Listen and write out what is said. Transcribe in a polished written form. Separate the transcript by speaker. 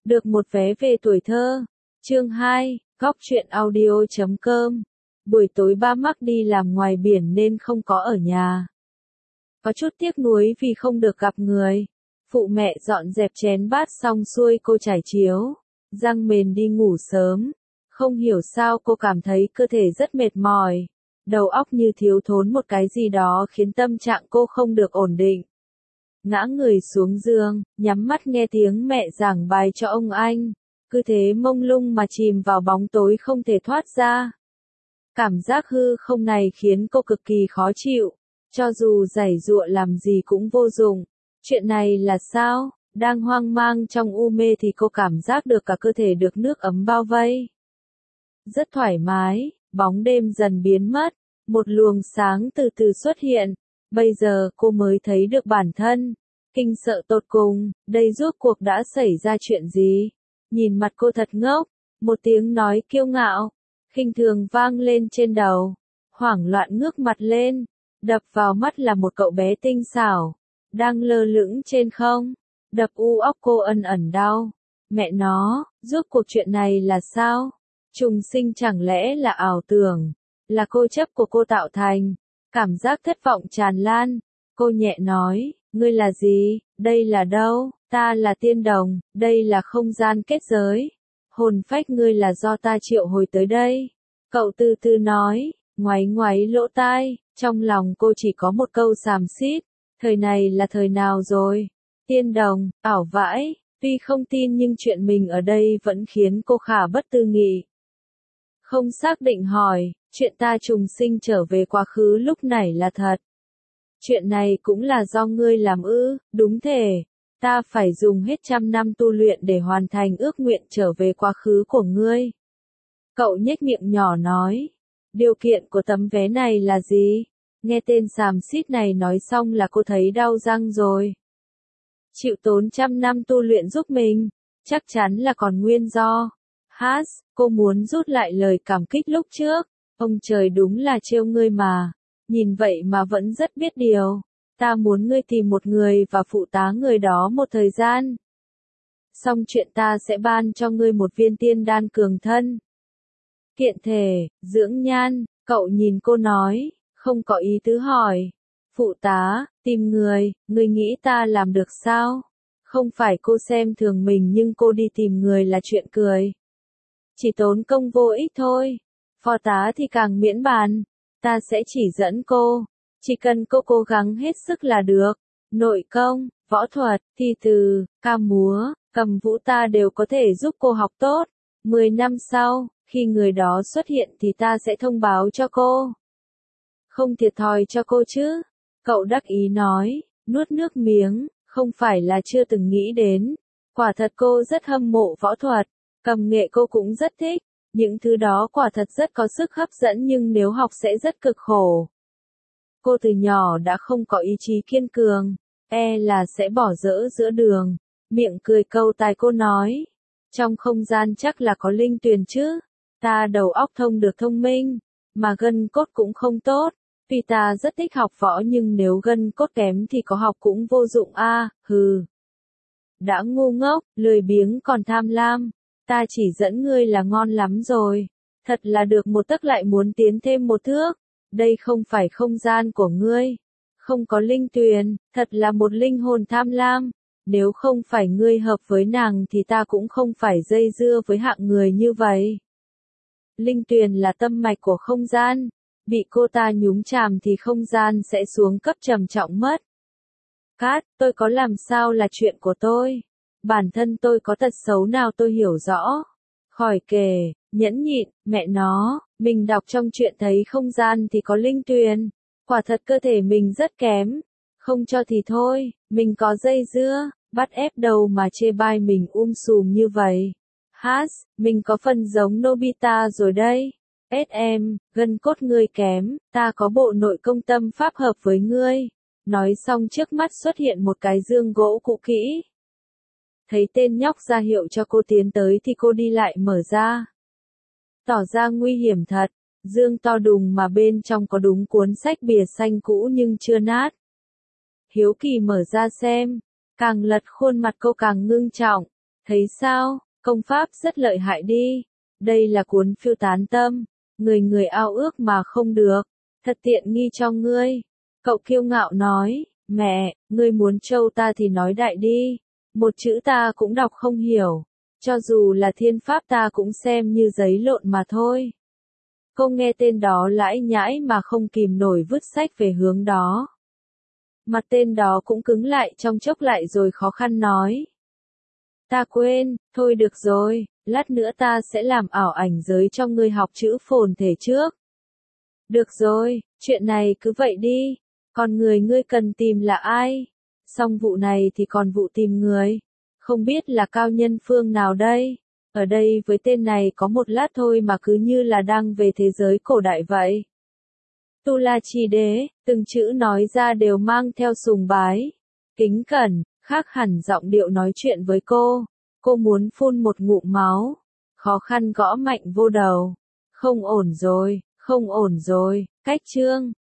Speaker 1: Được một vé về tuổi thơ. Chương 2, Góc truyện audio.com. Buổi tối ba mắc đi làm ngoài biển nên không có ở nhà. Có chút tiếc nuối vì không được gặp người. Phụ mẹ dọn dẹp chén bát xong xuôi cô trải chiếu, răng mền đi ngủ sớm. Không hiểu sao cô cảm thấy cơ thể rất mệt mỏi. Đầu óc như thiếu thốn một cái gì đó khiến tâm trạng cô không được ổn định. Ngã người xuống giường, nhắm mắt nghe tiếng mẹ giảng bài cho ông anh. Cứ thế mông lung mà chìm vào bóng tối không thể thoát ra. Cảm giác hư không này khiến cô cực kỳ khó chịu. Cho dù giãy giụa làm gì cũng vô dụng. Chuyện này là sao? Đang hoang mang trong u mê thì cô cảm giác được cả cơ thể được nước ấm bao vây. Rất thoải mái, bóng đêm dần biến mất. Một luồng sáng từ từ xuất hiện. Bây giờ cô mới thấy được bản thân. Kinh sợ tột cùng, đây rốt cuộc đã xảy ra chuyện gì? Nhìn mặt cô thật ngốc. Một tiếng nói kiêu ngạo, khinh thường vang lên trên đầu. Hoảng loạn ngước mặt lên. Đập vào mắt là một cậu bé tinh xảo. Đang lơ lửng trên không. Đập u óc cô ẩn ẩn đau. Mẹ nó, rốt cuộc chuyện này là sao? Trùng sinh chẳng lẽ là ảo tưởng? Là cô chấp của cô tạo thành. Cảm giác thất vọng tràn lan. Cô nhẹ nói, ngươi là gì? Đây là đâu? Ta là tiên đồng, đây là không gian kết giới. Hồn phách ngươi là do ta triệu hồi tới đây. Cậu từ từ nói, ngoáy ngoáy lỗ tai, trong lòng cô chỉ có một câu xàm xít. Thời này là thời nào rồi? Tiên đồng, ảo vãi, tuy không tin nhưng chuyện mình ở đây vẫn khiến cô khả bất tư nghị. Không xác định hỏi, chuyện ta trùng sinh trở về quá khứ lúc này là thật. Chuyện này cũng là do ngươi làm ư? Đúng thể. Ta phải dùng hết 100 năm tu luyện để hoàn thành ước nguyện trở về quá khứ của ngươi. Cậu nhếch miệng nhỏ nói. Điều kiện của tấm vé này là gì? Nghe tên xàm xít này nói xong là cô thấy đau răng rồi. Chịu tốn 100 năm tu luyện giúp mình. Chắc chắn là còn nguyên do. Cô muốn rút lại lời cảm kích lúc trước. Ông trời đúng là trêu ngươi mà. Nhìn vậy mà vẫn rất biết điều. Ta muốn ngươi tìm một người và phụ tá người đó một thời gian. Xong chuyện ta sẽ ban cho ngươi một viên tiên đan cường thân. Kiện thể, dưỡng nhan, cậu nhìn cô nói, không có ý tứ hỏi. Phụ tá, tìm người, ngươi nghĩ ta làm được sao? Không phải cô xem thường mình nhưng cô đi tìm người là chuyện cười. Chỉ tốn công vô ích thôi. Phó tá thì càng miễn bàn. Ta sẽ chỉ dẫn cô. Chỉ cần cô cố gắng hết sức là được. Nội công, võ thuật, thi từ, ca múa, cầm vũ ta đều có thể giúp cô học tốt. 10 năm sau, khi người đó xuất hiện thì ta sẽ thông báo cho cô. Không thiệt thòi cho cô chứ? Cậu đắc ý nói, nuốt nước miếng, không phải là chưa từng nghĩ đến. Quả thật cô rất hâm mộ võ thuật, cầm nghệ cô cũng rất thích. Những thứ đó quả thật rất có sức hấp dẫn nhưng nếu học sẽ rất cực khổ. Cô từ nhỏ đã không có ý chí kiên cường, là sẽ bỏ dở giữa đường. Miệng cười câu tai cô nói. Trong không gian chắc là có linh tuyền chứ. Ta đầu óc thông được thông minh, mà gân cốt cũng không tốt. Tuy ta rất thích học võ nhưng nếu gân cốt kém thì có học cũng vô dụng hừ. Đã ngu ngốc, lười biếng còn tham lam. Ta chỉ dẫn ngươi là ngon lắm rồi. Thật là được một tấc lại muốn tiến thêm một thước. Đây không phải không gian của ngươi. Không có linh tuyền, thật là một linh hồn tham lam. Nếu không phải ngươi hợp với nàng thì ta cũng không phải dây dưa với hạng người như vậy. Linh tuyền là tâm mạch của không gian. Bị cô ta nhúng chàm thì không gian sẽ xuống cấp trầm trọng mất. Tôi có làm sao là chuyện của tôi. Bản thân tôi có tật xấu nào tôi hiểu rõ. Khỏi kể, nhẫn nhịn, mẹ nó, mình đọc trong truyện thấy không gian thì có linh tuyền. Quả thật cơ thể mình rất kém. Không cho thì thôi, mình có dây dưa, bắt ép đầu mà chê bai mình sùm như vậy. Mình có phần giống Nobita rồi đây. Gân cốt ngươi kém, ta có bộ nội công tâm pháp hợp với ngươi. Nói xong trước mắt xuất hiện một cái dương gỗ cũ kỹ. Thấy tên nhóc ra hiệu cho cô tiến tới thì cô đi lại mở ra. Tỏ ra nguy hiểm thật, dương to đùng mà bên trong có đúng cuốn sách bìa xanh cũ nhưng chưa nát. Hiếu kỳ mở ra xem, càng lật khuôn mặt cô càng ngưng trọng. Thấy sao, công pháp rất lợi hại đi. Đây là cuốn Phiêu Tán Tâm. Người người ao ước mà không được. Thật tiện nghi cho ngươi. Cậu kiêu ngạo nói, mẹ, ngươi muốn trâu ta thì nói đại đi. Một chữ ta cũng đọc không hiểu. Cho dù là thiên pháp ta cũng xem như giấy lộn mà thôi. Cô nghe tên đó lãi nhãi mà không kìm nổi vứt sách về hướng đó. Mặt tên đó cũng cứng lại trong chốc lại rồi khó khăn nói. Ta quên, thôi được rồi, lát nữa ta sẽ làm ảo ảnh giới cho ngươi học chữ phồn thể trước. Được rồi, chuyện này cứ vậy đi. Còn người ngươi cần tìm là ai? Xong vụ này thì còn vụ tìm người. Không biết là cao nhân phương nào đây? Ở đây với tên này có một lát thôi mà cứ như là đang về thế giới cổ đại vậy. Tu La Chi Đế, từng chữ nói ra đều mang theo sùng bái, kính cẩn, khác hẳn giọng điệu nói chuyện với cô. Cô muốn phun một ngụm máu. Khó khăn gõ mạnh vô đầu. Không ổn rồi, không ổn rồi, cách chương.